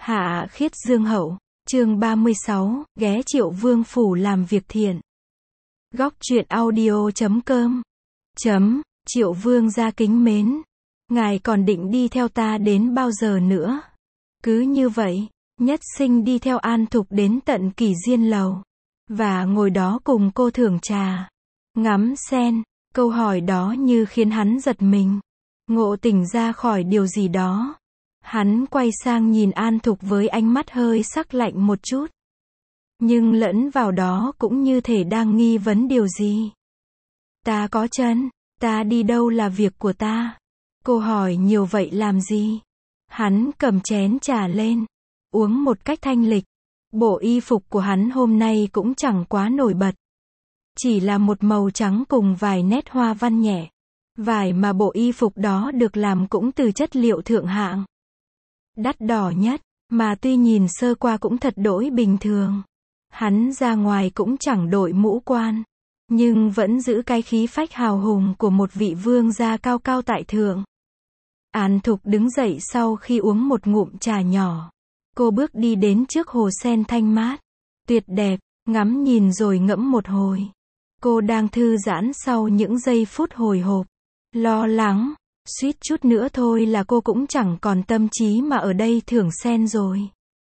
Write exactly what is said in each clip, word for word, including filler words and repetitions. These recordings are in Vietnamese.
Hạ khiết dương hậu, chương ba mươi sáu, ghé Triệu Vương phủ làm việc thiện. Góc truyện audio chấm com. Chấm, Triệu Vương gia kính mến. Ngài còn định đi theo ta đến bao giờ nữa? Cứ như vậy, Nhất Sinh đi theo An Thục đến tận Kỷ Diên lầu. Và ngồi đó cùng cô thưởng trà. Ngắm sen, câu hỏi đó như khiến hắn giật mình. Ngộ tỉnh ra khỏi điều gì đó. Hắn quay sang nhìn An Thục với ánh mắt hơi sắc lạnh một chút. Nhưng lẫn vào đó cũng như thể đang nghi vấn điều gì. Ta có chân, ta đi đâu là việc của ta. Cô hỏi nhiều vậy làm gì? Hắn cầm chén trà lên, uống một cách thanh lịch. Bộ y phục của hắn hôm nay cũng chẳng quá nổi bật. Chỉ là một màu trắng cùng vài nét hoa văn nhẹ. Vải mà bộ y phục đó được làm cũng từ chất liệu thượng hạng. Đắt đỏ nhất, mà tuy nhìn sơ qua cũng thật đỗi bình thường. Hắn ra ngoài cũng chẳng đội mũ quan, nhưng vẫn giữ cái khí phách hào hùng của một vị vương gia cao cao tại thượng. An Thục đứng dậy sau khi uống một ngụm trà nhỏ. Cô bước đi đến trước hồ sen thanh mát, tuyệt đẹp, ngắm nhìn rồi ngẫm một hồi. Cô đang thư giãn sau những giây phút hồi hộp, lo lắng. Suýt chút nữa thôi là cô cũng chẳng còn tâm trí mà ở đây thưởng sen rồi.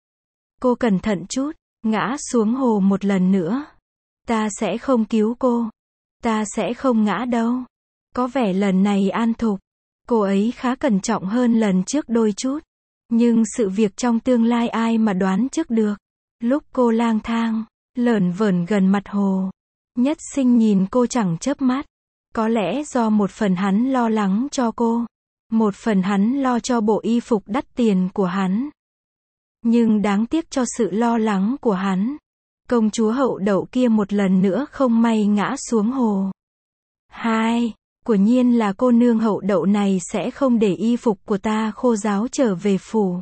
Cô cẩn thận chút, ngã xuống hồ một lần nữa. Ta sẽ không cứu cô. Ta sẽ không ngã đâu. Có vẻ lần này An Thục, cô ấy khá cẩn trọng hơn lần trước đôi chút. Nhưng sự việc trong tương lai ai mà đoán trước được. Lúc cô lang thang, lởn vởn gần mặt hồ, Nhất Sinh nhìn cô chẳng chớp mắt. Có lẽ do một phần hắn lo lắng cho cô, một phần hắn lo cho bộ y phục đắt tiền của hắn. Nhưng đáng tiếc cho sự lo lắng của hắn, công chúa hậu đậu kia một lần nữa không may ngã xuống hồ. Hai, quả nhiên là cô nương hậu đậu này sẽ không để y phục của ta khô ráo trở về phủ.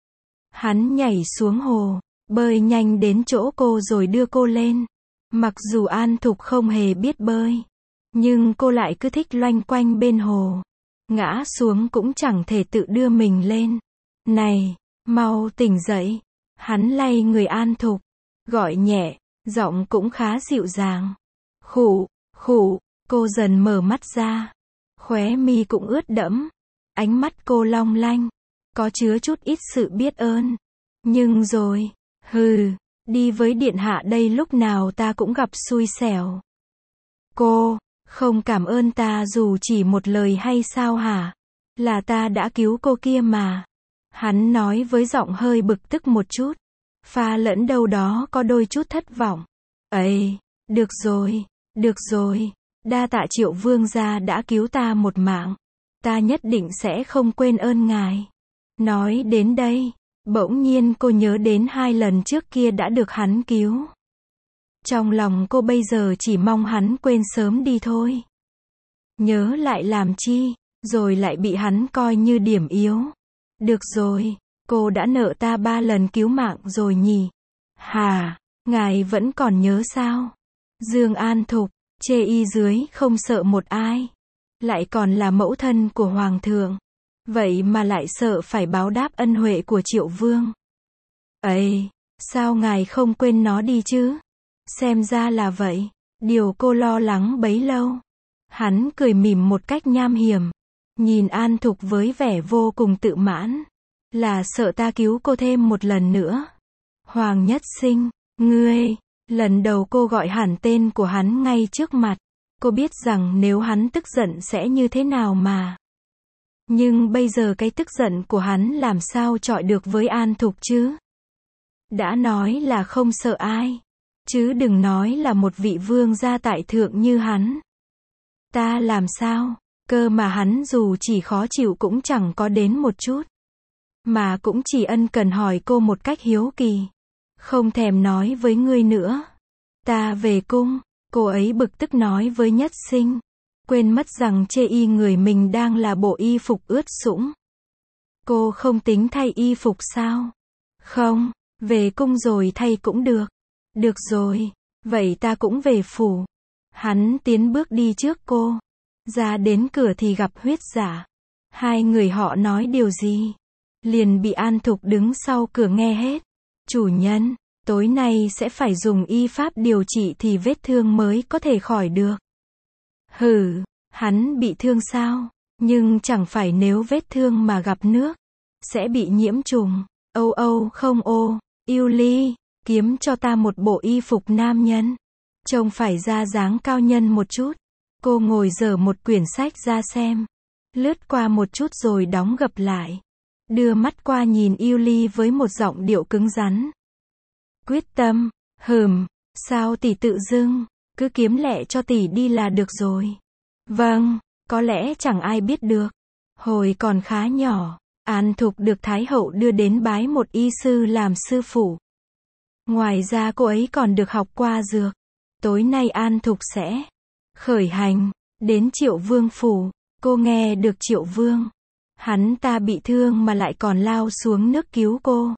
Hắn nhảy xuống hồ, bơi nhanh đến chỗ cô rồi đưa cô lên. Mặc dù An Thục không hề biết bơi, nhưng cô lại cứ thích loanh quanh bên hồ. Ngã xuống cũng chẳng thể tự đưa mình lên. Này, mau tỉnh dậy. Hắn lay người An Thục, gọi nhẹ, giọng cũng khá dịu dàng. Khụ, khụ, cô dần mở mắt ra. Khóe mi cũng ướt đẫm. Ánh mắt cô long lanh, có chứa chút ít sự biết ơn. Nhưng rồi, hừ, đi với điện hạ đây lúc nào ta cũng gặp xui xẻo. Cô không cảm ơn ta dù chỉ một lời hay sao hả? Là ta đã cứu cô kia mà. Hắn nói với giọng hơi bực tức một chút, pha lẫn đâu đó có đôi chút thất vọng. Ấy, được rồi, được rồi, đa tạ Triệu Vương gia đã cứu ta một mạng. Ta nhất định sẽ không quên ơn ngài. Nói đến đây, bỗng nhiên cô nhớ đến hai lần trước kia đã được hắn cứu. Trong lòng cô bây giờ chỉ mong hắn quên sớm đi thôi. Nhớ lại làm chi, rồi lại bị hắn coi như điểm yếu. Được rồi, cô đã nợ ta ba lần cứu mạng rồi nhỉ? Hà, ngài vẫn còn nhớ sao? Dương An Thục, chê y dưới không sợ một ai. Lại còn là mẫu thân của Hoàng thượng. Vậy mà lại sợ phải báo đáp ân huệ của Triệu Vương. Ấy, sao ngài không quên nó đi chứ? Xem ra là vậy. Điều cô lo lắng bấy lâu. Hắn cười mỉm một cách nham hiểm. Nhìn An Thục với vẻ vô cùng tự mãn. Là sợ ta cứu cô thêm một lần nữa. Hoàng Nhất Sinh, ngươi. Lần đầu cô gọi hẳn tên của hắn ngay trước mặt. Cô biết rằng nếu hắn tức giận sẽ như thế nào mà. Nhưng bây giờ cái tức giận của hắn làm sao chọi được với An Thục chứ? Đã nói là không sợ ai. Chứ đừng nói là một vị vương gia tại thượng như hắn. Ta làm sao? Cơ mà hắn dù chỉ khó chịu cũng chẳng có đến một chút. Mà cũng chỉ ân cần hỏi cô một cách hiếu kỳ. Không thèm nói với ngươi nữa. Ta về cung, cô ấy bực tức nói với Nhất Sinh. Quên mất rằng chê y người mình đang là bộ y phục ướt sũng. Cô không tính thay y phục sao? Không, về cung rồi thay cũng được. Được rồi, vậy ta cũng về phủ. Hắn tiến bước đi trước cô. Ra đến cửa thì gặp Huyết Giả. Hai người họ nói điều gì? liền bị An Thục đứng sau cửa nghe hết. Chủ nhân, tối nay sẽ phải dùng y pháp điều trị thì vết thương mới có thể khỏi được. Hừ, hắn bị thương sao? Nhưng chẳng phải nếu vết thương mà gặp nước, sẽ bị nhiễm trùng. Âu âu không ô, yêu ly, kiếm cho ta một bộ y phục nam nhân. Trông phải ra dáng cao nhân một chút. Cô ngồi dở một quyển sách ra xem. Lướt qua một chút rồi đóng gập lại. Đưa mắt qua nhìn yêu ly với một giọng điệu cứng rắn. Quyết tâm, hừm, sao tỷ tự dưng, cứ kiếm lẹ cho tỷ đi là được rồi. Vâng, có lẽ chẳng ai biết được. Hồi còn khá nhỏ, An Thục được Thái hậu đưa đến bái một y sư làm sư phụ. Ngoài ra cô ấy còn được học qua dược. Tối nay An Thục sẽ khởi hành, đến Triệu Vương phủ. Cô nghe được Triệu Vương. Hắn ta bị thương mà lại còn lao xuống nước cứu cô.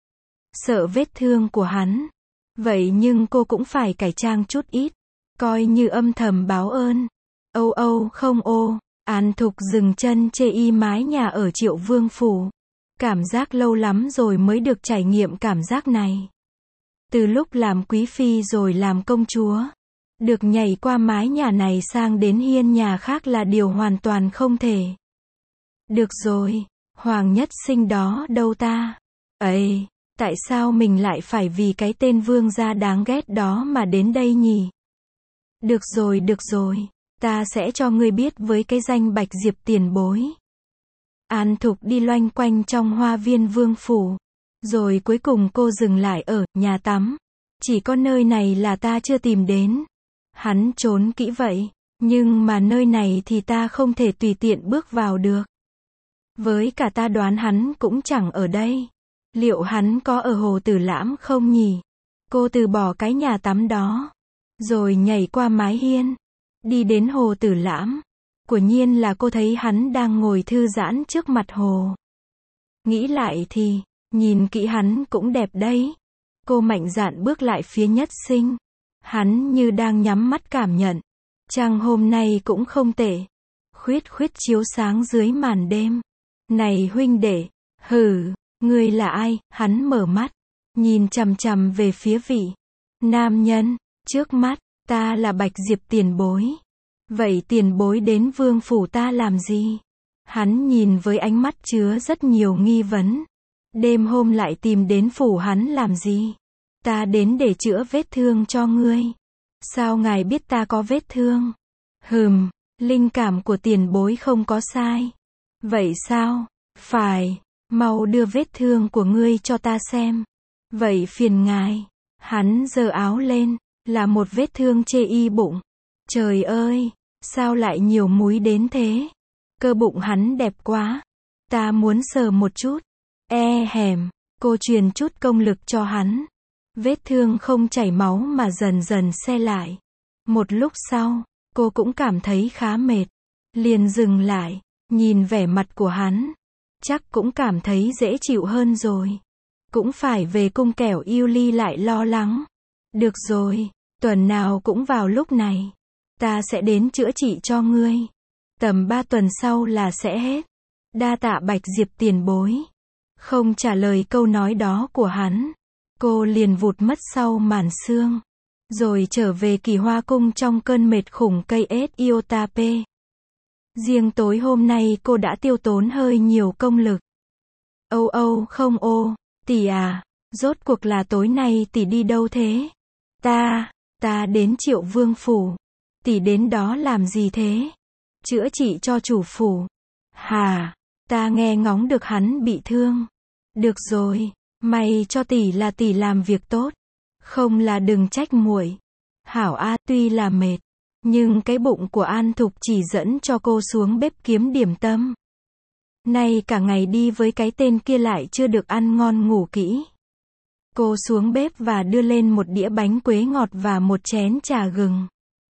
Sợ vết thương của hắn. Vậy nhưng cô cũng phải cải trang chút ít. Coi như âm thầm báo ơn. Âu âu không ô. An Thục dừng chân chê y mái nhà ở Triệu Vương phủ. Cảm giác lâu lắm rồi mới được trải nghiệm cảm giác này. Từ lúc làm quý phi rồi làm công chúa. Được nhảy qua mái nhà này sang đến hiên nhà khác là điều hoàn toàn không thể. Được rồi, Hoàng Nhất Sinh đó đâu ta? Ấy, tại sao mình lại phải vì cái tên vương gia đáng ghét đó mà đến đây nhỉ? Được rồi, được rồi, ta sẽ cho ngươi biết với cái danh Bạch Diệp tiền bối. An Thục đi loanh quanh trong hoa viên vương phủ. Rồi cuối cùng cô dừng lại ở nhà tắm. Chỉ có nơi này là ta chưa tìm đến. Hắn trốn kỹ vậy, nhưng mà nơi này thì ta không thể tùy tiện bước vào được. Với cả ta đoán hắn cũng chẳng ở đây. Liệu hắn có ở hồ Tử Lãm không nhỉ? Cô từ bỏ cái nhà tắm đó, rồi nhảy qua mái hiên, đi đến hồ Tử Lãm. Quả nhiên là cô thấy hắn đang ngồi thư giãn trước mặt hồ. Nghĩ lại thì, nhìn kỹ hắn cũng đẹp đấy. Cô mạnh dạn bước lại phía Nhất Sinh. Hắn như đang nhắm mắt cảm nhận. Trăng hôm nay cũng không tệ. Khuyết khuyết chiếu sáng dưới màn đêm. Này huynh đệ, hừ, ngươi là ai? Hắn mở mắt, nhìn chằm chằm về phía vị nam nhân trước mắt. Ta là Bạch Diệp tiền bối. Vậy tiền bối đến vương phủ ta làm gì? Hắn nhìn với ánh mắt chứa rất nhiều nghi vấn. Đêm hôm lại tìm đến phủ hắn làm gì? Ta đến để chữa vết thương cho ngươi. Sao ngài biết ta có vết thương? Hừm, linh cảm của tiền bối không có sai. Vậy sao? Phải, mau đưa vết thương của ngươi cho ta xem. Vậy phiền ngài. Hắn giơ áo lên, là một vết thương chê y bụng. Trời ơi, sao lại nhiều múi đến thế? Cơ bụng hắn đẹp quá. Ta muốn sờ một chút. E hèm, cô truyền chút công lực cho hắn. Vết thương không chảy máu mà dần dần se lại. Một lúc sau, cô cũng cảm thấy khá mệt. Liền dừng lại, nhìn vẻ mặt của hắn. Chắc cũng cảm thấy dễ chịu hơn rồi. Cũng phải về cung kẻo yêu ly lại lo lắng. Được rồi, tuần nào cũng vào lúc này. Ta sẽ đến chữa trị cho ngươi. Tầm ba tuần sau là sẽ hết. Đa tạ Bạch Diệp tiền bối. Không trả lời câu nói đó của hắn. Cô liền vụt mất sau màn sương. Rồi trở về Kỳ Hoa cung trong cơn mệt khủng cây ết Iotape. Riêng tối hôm nay cô đã tiêu tốn hơi nhiều công lực. Âu âu không ô, tỷ à, rốt cuộc là tối nay tỷ đi đâu thế? Ta, ta đến Triệu Vương phủ. Tỷ đến đó làm gì thế? Chữa trị cho chủ phủ. Hà, ta nghe ngóng được hắn bị thương. Được rồi, may cho tỷ là tỷ làm việc tốt. Không là đừng trách muội. Hảo a, tuy là mệt, nhưng cái bụng của An Thục chỉ dẫn cho cô xuống bếp kiếm điểm tâm. Nay cả ngày đi với cái tên kia lại chưa được ăn ngon ngủ kỹ. Cô xuống bếp và đưa lên một đĩa bánh quế ngọt và một chén trà gừng.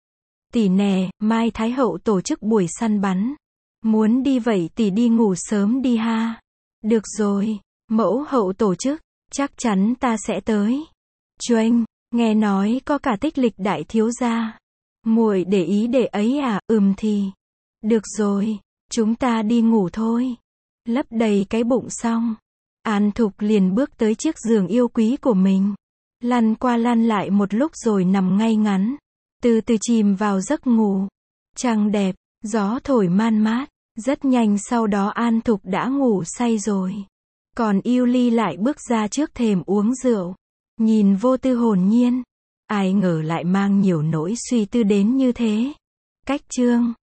Tỷ nè, mai Thái hậu tổ chức buổi săn bắn. Muốn đi vậy tỷ đi ngủ sớm đi ha. Được rồi, mẫu hậu tổ chức, chắc chắn ta sẽ tới. Choanh, nghe nói có cả Tích Lịch đại thiếu gia. Muội để ý để ấy à? Ừm thì. Được rồi, chúng ta đi ngủ thôi. Lấp đầy cái bụng xong, An Thục liền bước tới chiếc giường yêu quý của mình. Lăn qua lăn lại một lúc rồi nằm ngay ngắn. Từ từ chìm vào giấc ngủ. Trăng đẹp, gió thổi man mát. Rất nhanh sau đó An Thục đã ngủ say rồi. Còn Yêu Ly lại bước ra trước thềm uống rượu. Nhìn Vô Tư hồn nhiên. Ai ngờ lại mang nhiều nỗi suy tư đến như thế. Cách chương